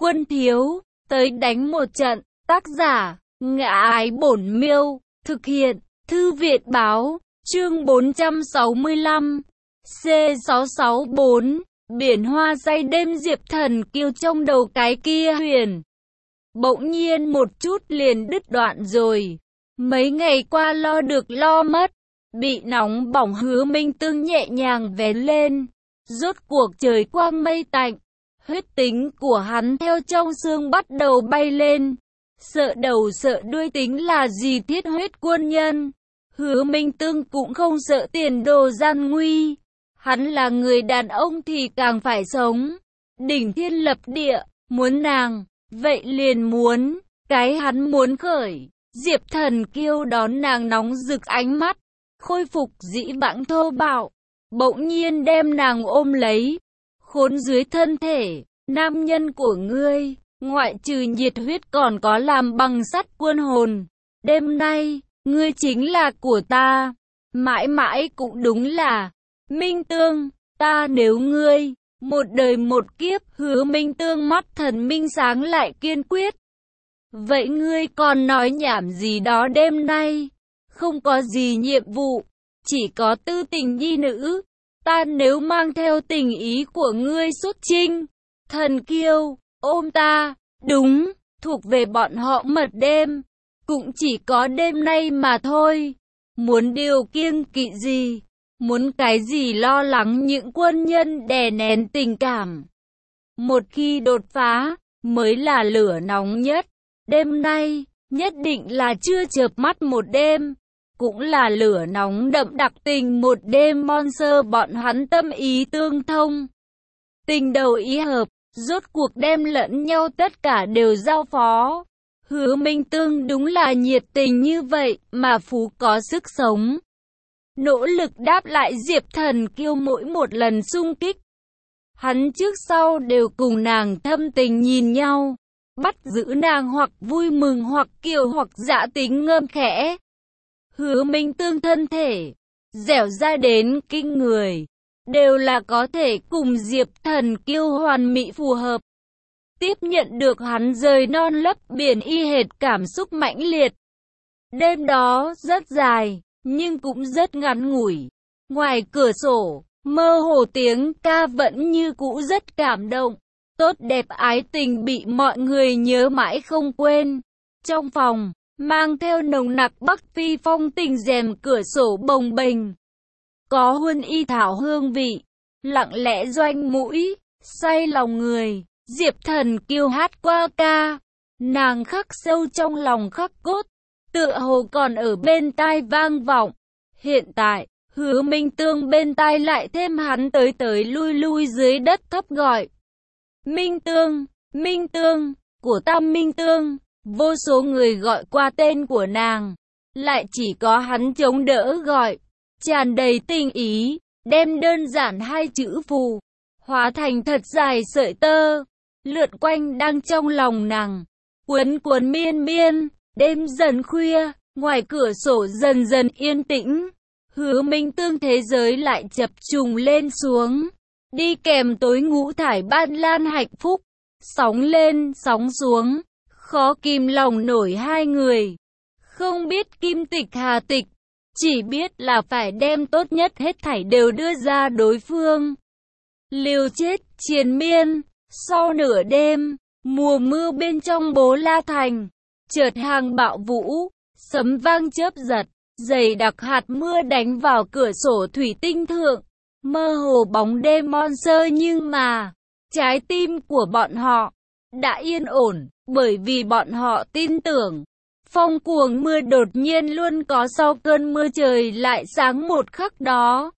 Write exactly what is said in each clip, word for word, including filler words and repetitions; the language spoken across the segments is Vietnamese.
quân thiếu, tới đánh một trận. Tác giả, Ngã Ái Bổn Miêu, thực hiện, Thư viện Báo, chương bốn trăm sáu mươi lăm, C sáu sáu bốn, biển hoa say đêm. Diệp Thần Kiêu trong đầu cái kia huyền. Bỗng nhiên một chút liền đứt đoạn rồi. Mấy ngày qua lo được lo mất, bị nóng bỏng Hứa Minh Tương nhẹ nhàng vén lên. Rốt cuộc trời quang mây tạnh, huyết tính của hắn theo trong xương bắt đầu bay lên. Sợ đầu sợ đuôi tính là gì thiết huyết quân nhân. Hứa Minh Tương cũng không sợ tiền đồ gian nguy. Hắn là người đàn ông thì càng phải sống. Đỉnh thiên lập địa, muốn nàng, vậy liền muốn. Cái hắn muốn khởi. Diệp Thần Kiêu đón nàng nóng rực ánh mắt, khôi phục dĩ vãng thô bạo. Bỗng nhiên đem nàng ôm lấy. Khốn dưới thân thể, nam nhân của ngươi, ngoại trừ nhiệt huyết còn có làm bằng sắt quân hồn. Đêm nay, ngươi chính là của ta. Mãi mãi cũng đúng là. Minh Tương, ta nếu ngươi, một đời một kiếp. Hứa Minh Tương mắt thần minh sáng lại kiên quyết. Vậy ngươi còn nói nhảm gì đó? Đêm nay, không có gì nhiệm vụ, chỉ có tư tình nhi nữ. Ta nếu mang theo tình ý của ngươi xuất chinh, Thần Kiêu, ôm ta, đúng, thuộc về bọn họ mật đêm, cũng chỉ có đêm nay mà thôi. Muốn điều kiêng kỵ gì, muốn cái gì lo lắng những quân nhân đè nén tình cảm. Một khi đột phá, mới là lửa nóng nhất. Đêm nay, nhất định là chưa chợp mắt một đêm, cũng là lửa nóng đậm đặc tình một đêm. Monster bọn hắn tâm ý tương thông, tình đầu ý hợp, rốt cuộc đem lẫn nhau tất cả đều giao phó. Hứa Minh Tương đúng là nhiệt tình như vậy mà phú có sức sống. Nỗ lực đáp lại Diệp Thần Kiêu mỗi một lần xung kích. Hắn trước sau đều cùng nàng thâm tình nhìn nhau, bắt giữ nàng hoặc vui mừng hoặc kiều hoặc dã tính ngơm khẽ. Hứa Minh Tương thân thể, dẻo dai đến kinh người, đều là có thể cùng Diệp Thần Kiêu hoàn mỹ phù hợp. Tiếp nhận được hắn rời non lấp biển y hệt cảm xúc mãnh liệt. Đêm đó rất dài, nhưng cũng rất ngắn ngủi. Ngoài cửa sổ, mơ hồ tiếng ca vẫn như cũ rất cảm động. Tốt đẹp ái tình bị mọi người nhớ mãi không quên. Trong phòng, mang theo nồng nặc Bắc Phi phong tình, rèm cửa sổ bồng bềnh, có huân y thảo hương vị, lặng lẽ doanh mũi, say lòng người. Diệp Thần Kiêu hát qua ca, nàng khắc sâu trong lòng khắc cốt, tựa hồ còn ở bên tai vang vọng. Hiện tại, Hứa Minh Tương bên tai lại thêm hắn tới tới lui lui dưới đất thấp gọi. Minh Tương, Minh Tương, của ta Minh Tương. Vô số người gọi qua tên của nàng, lại chỉ có hắn chống đỡ gọi, tràn đầy tình ý, đem đơn giản hai chữ phù, hóa thành thật dài sợi tơ, lượn quanh đang trong lòng nàng, cuốn cuốn miên miên. Đêm dần khuya, ngoài cửa sổ dần dần yên tĩnh, Hứa Minh Tương thế giới lại chập trùng lên xuống, đi kèm tối ngũ thải ban lan hạnh phúc, sóng lên sóng xuống. Khó kìm lòng nổi hai người. Không biết kim tịch hà tịch, chỉ biết là phải đem tốt nhất hết thảy đều đưa ra đối phương. Liều chết triền miên. Sau nửa đêm, mùa mưa bên trong Bố La Thành, chợt hàng bạo vũ, sấm vang chớp giật, dày đặc hạt mưa đánh vào cửa sổ thủy tinh thượng, mơ hồ bóng đêm monster. Nhưng mà, trái tim của bọn họ đã yên ổn, bởi vì bọn họ tin tưởng, phong cuồng mưa đột nhiên luôn có sau cơn mưa trời lại sáng một khắc đó.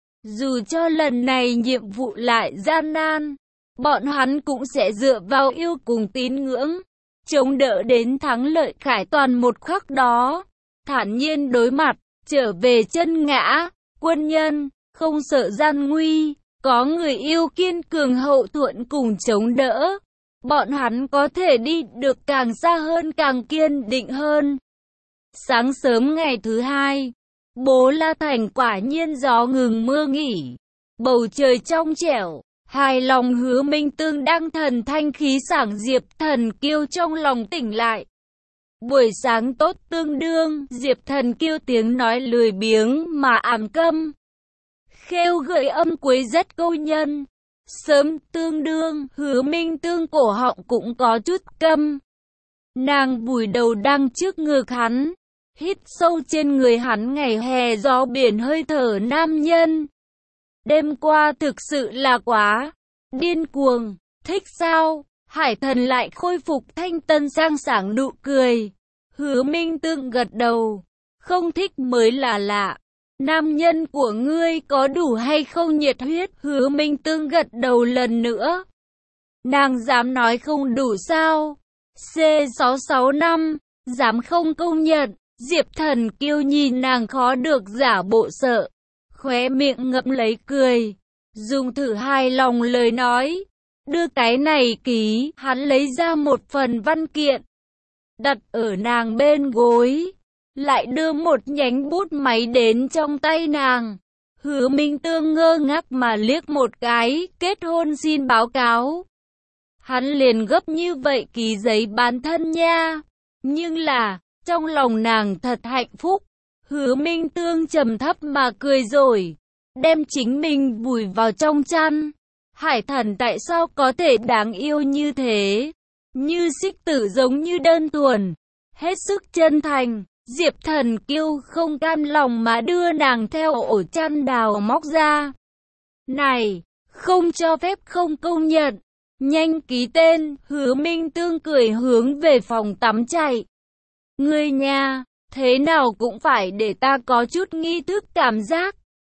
Dù cho lần này nhiệm vụ lại gian nan, bọn hắn cũng sẽ dựa vào yêu cùng tín ngưỡng, chống đỡ đến thắng lợi khải toàn một khắc đó. Thản nhiên đối mặt, trở về chân ngã, quân nhân, không sợ gian nguy, có người yêu kiên cường hậu thuẫn cùng chống đỡ. Bọn hắn có thể đi được càng xa hơn, càng kiên định hơn. Sáng sớm ngày thứ hai, Bố La Thành quả nhiên gió ngừng mưa nghỉ. Bầu trời trong trẻo, Hài lòng Hứa Minh Tương đang thần thanh khí sảng, Diệp Thần Kiêu trong lòng tỉnh lại. Buổi sáng tốt tương đương, Diệp Thần Kiêu tiếng nói lười biếng mà ảm câm. Khêu gợi âm cuối rất câu nhân. Sớm tương đương, Hứa Minh Tương cổ họng cũng có chút câm. Nàng vùi đầu đang trước ngực hắn, hít sâu trên người hắn ngày hè gió biển hơi thở nam nhân. Đêm qua thực sự là quá điên cuồng, thích sao? Hải Thần lại khôi phục thanh tân sang sảng nụ cười. Hứa Minh Tương gật đầu, không thích mới là lạ. Nam nhân của ngươi có đủ hay không nhiệt huyết? Hứa Minh Tương gật đầu lần nữa. Nàng dám nói không đủ sao? C sáu sáu năm, dám không công nhận. Diệp Thần Kiêu nhìn nàng khó được giả bộ sợ, khóe miệng ngậm lấy cười, dùng thử hài lòng lời nói. Đưa cái này ký, hắn lấy ra một phần văn kiện, đặt ở nàng bên gối, lại đưa một nhánh bút máy đến trong tay nàng. Hứa Minh Tương ngơ ngác mà liếc một cái, kết hôn xin báo cáo. Hắn liền gấp như vậy ký giấy bán thân nha. Nhưng là, trong lòng nàng thật hạnh phúc. Hứa Minh Tương trầm thấp mà cười rồi, đem chính mình vùi vào trong chăn. Hải Thần tại sao có thể đáng yêu như thế? Như xích tử giống như đơn thuần, hết sức chân thành. Diệp Thần Kiêu không cam lòng mà đưa nàng theo ổ chăn đào móc ra. Này, không cho phép không công nhận. Nhanh ký tên. Hứa Minh Tương cười hướng về phòng tắm chạy. Ngươi nha, thế nào cũng phải để ta có chút nghi thức cảm giác.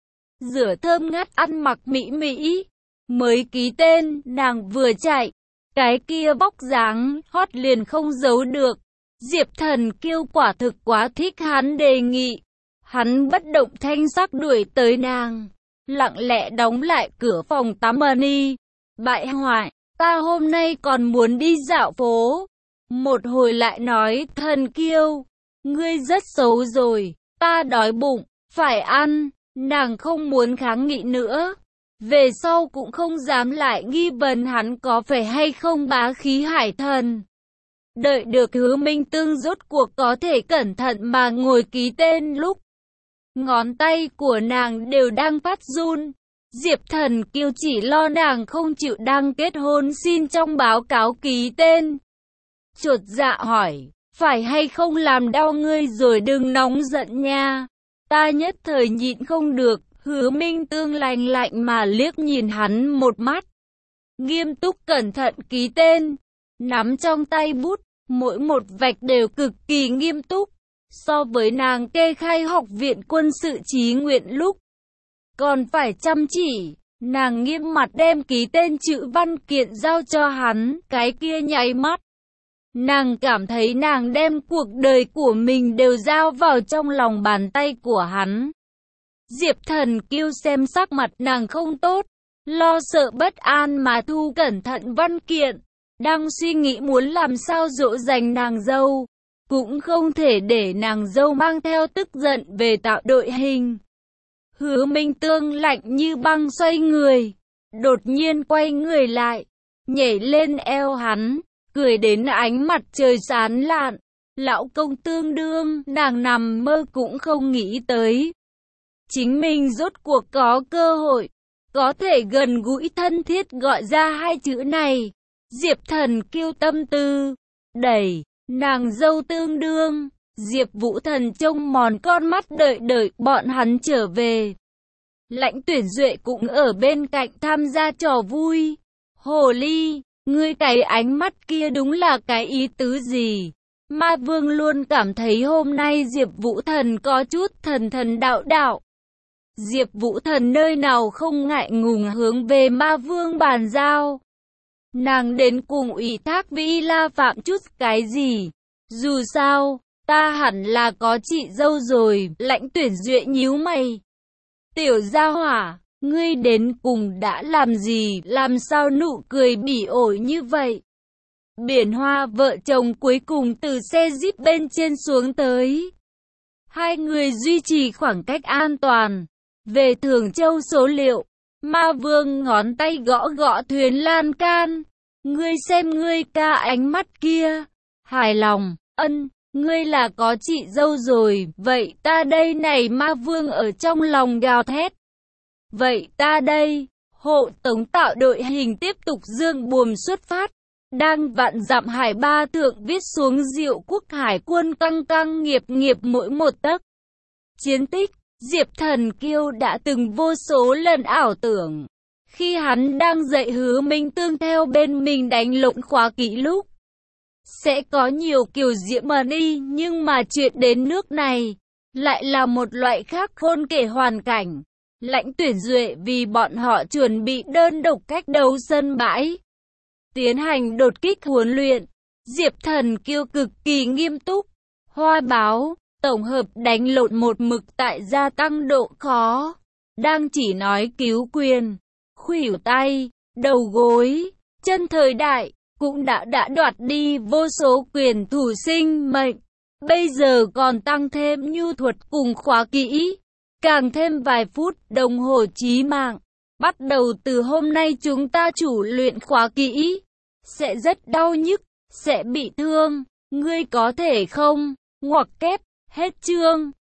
Rửa thơm ngát ăn mặc mỹ mỹ. Mới ký tên, nàng vừa chạy, cái kia vóc dáng hot liền không giấu được. Diệp Thần Kiêu quả thực quá thích hắn đề nghị. Hắn bất động thanh sắc đuổi tới nàng, lặng lẽ đóng lại cửa phòng tắm mani. Bại hoại, ta hôm nay còn muốn đi dạo phố. Một hồi lại nói, Thần Kiêu, ngươi rất xấu rồi, ta đói bụng, phải ăn. Nàng không muốn kháng nghị nữa. Về sau cũng không dám lại nghi vấn hắn có phải hay không bá khí Hải Thần. Đợi được Hứa Minh Tương rốt cuộc có thể cẩn thận mà ngồi ký tên lúc ngón tay của nàng đều đang phát run. Diệp Thần Kiêu chỉ lo nàng không chịu đăng kết hôn xin trong báo cáo ký tên. Chột dạ hỏi, phải hay không làm đau ngươi rồi, đừng nóng giận nha. Ta nhất thời nhịn không được. Hứa Minh Tương lạnh lạnh mà liếc nhìn hắn một mắt, nghiêm túc cẩn thận ký tên, nắm trong tay bút, mỗi một vạch đều cực kỳ nghiêm túc. So với nàng kê khai học viện quân sự chí nguyện lúc còn phải chăm chỉ, nàng nghiêm mặt đem ký tên chữ văn kiện giao cho hắn. Cái kia nháy mắt, nàng cảm thấy nàng đem cuộc đời của mình đều giao vào trong lòng bàn tay của hắn. Diệp Thần Kiêu xem sắc mặt nàng không tốt, lo sợ bất an mà thu cẩn thận văn kiện, đang suy nghĩ muốn làm sao dỗ dành nàng dâu, cũng không thể để nàng dâu mang theo tức giận về tạo đội hình. Hứa Minh Tương lạnh như băng xoay người, đột nhiên quay người lại, nhảy lên eo hắn, cười đến ánh mặt trời sáng lạn. Lão công tương đương, nàng nằm mơ cũng không nghĩ tới. Chính mình rốt cuộc có cơ hội, có thể gần gũi thân thiết gọi ra hai chữ này. Diệp Thần Kiêu tâm tư, đẩy, nàng dâu tương đương. Diệp Vũ Thần trông mòn con mắt đợi đợi bọn hắn trở về. Lãnh Tuyển Duệ cũng ở bên cạnh tham gia trò vui. Hồ ly, ngươi cái ánh mắt kia đúng là cái ý tứ gì? Ma Vương luôn cảm thấy hôm nay Diệp Vũ Thần có chút thần thần đạo đạo. Diệp Vũ Thần nơi nào không ngại ngùng hướng về Ma Vương bàn giao. Nàng đến cùng ủy thác Vĩ La Phạm chút cái gì? Dù sao, ta hẳn là có chị dâu rồi. Lãnh Tuyển Duệ nhíu mày. Tiểu gia hỏa, ngươi đến cùng đã làm gì? Làm sao nụ cười bỉ ổi như vậy? Biển Hoa vợ chồng cuối cùng từ xe Jeep bên trên xuống tới. Hai người duy trì khoảng cách an toàn. Về Thường Châu số liệu, Ma Vương ngón tay gõ gõ thuyền lan can. Ngươi xem ngươi ca ánh mắt kia. Hài lòng, ân, ngươi là có chị dâu rồi, vậy ta đây này Ma Vương ở trong lòng gào thét. Vậy ta đây, hộ tống tạo đội hình tiếp tục dương buồm xuất phát. Đang vạn dặm hải ba thượng viết xuống Diệu Quốc hải quân căng căng nghiệp nghiệp mỗi một tấc. Chiến tích, Diệp Thần Kiêu đã từng vô số lần ảo tưởng. Khi hắn đang dạy Hứa Minh Tương theo bên mình đánh lộn khóa kỹ lúc. Sẽ có nhiều kiểu diễm mần y, nhưng mà chuyện đến nước này, lại là một loại khác khôn kể hoàn cảnh. Lãnh Tuyển Duệ vì bọn họ chuẩn bị đơn độc cách đấu sân bãi. Tiến hành đột kích huấn luyện, Diệp Thần Kiêu cực kỳ nghiêm túc. Hoa báo, tổng hợp đánh lộn một mực tại gia tăng độ khó. Đang chỉ nói cứu quyền, khuỷu tay, đầu gối, chân thời đại, cũng đã đã đoạt đi vô số quyền thủ sinh mệnh. Bây giờ còn tăng thêm nhu thuật cùng khóa kỹ, càng thêm vài phút đồng hồ chí mạng. Bắt đầu từ hôm nay chúng ta chủ luyện khóa kỹ. Sẽ rất đau nhức, sẽ bị thương, ngươi có thể không? Ngoặc kép, hết chương.